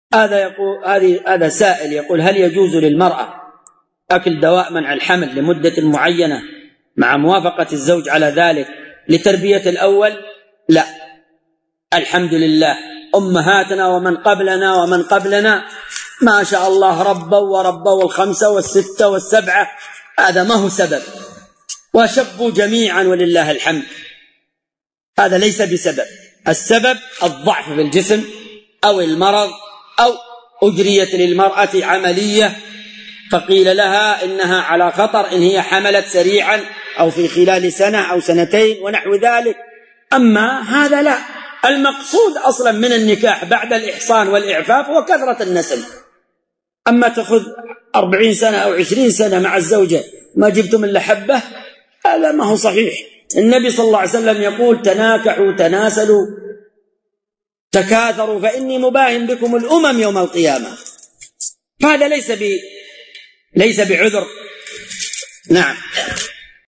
هذا سائل يقول: هل يجوز للمرأة أكل دواء منع الحمل لمدة معينة مع موافقة الزوج على ذلك لتربية الأول؟ لا، الحمد لله، أمهاتنا ومن قبلنا ما شاء الله ربوا الخمسة والستة والسبعة، هذا ما هو سبب، وشبوا جميعا ولله الحمد، هذا ليس بسبب. السبب الضعف في الجسم أو المرض، أو أجريت للمرأة عملية فقيل لها إنها على خطر إن هي حملت سريعا أو في خلال سنة أو سنتين ونحو ذلك. أما هذا لا، المقصود أصلا من النكاح بعد الإحصان والإعفاف هو كثرة النسل. أما تأخذ 40 سنة أو 20 سنة مع الزوجة ما جبتم إلا حبة، هذا ما هو صحيح. النبي صلى الله عليه وسلم يقول: تناكحوا تناسلوا تكاثروا فإني مباهم بكم الأمم يوم القيامة. فهذا ليس بعذر. نعم.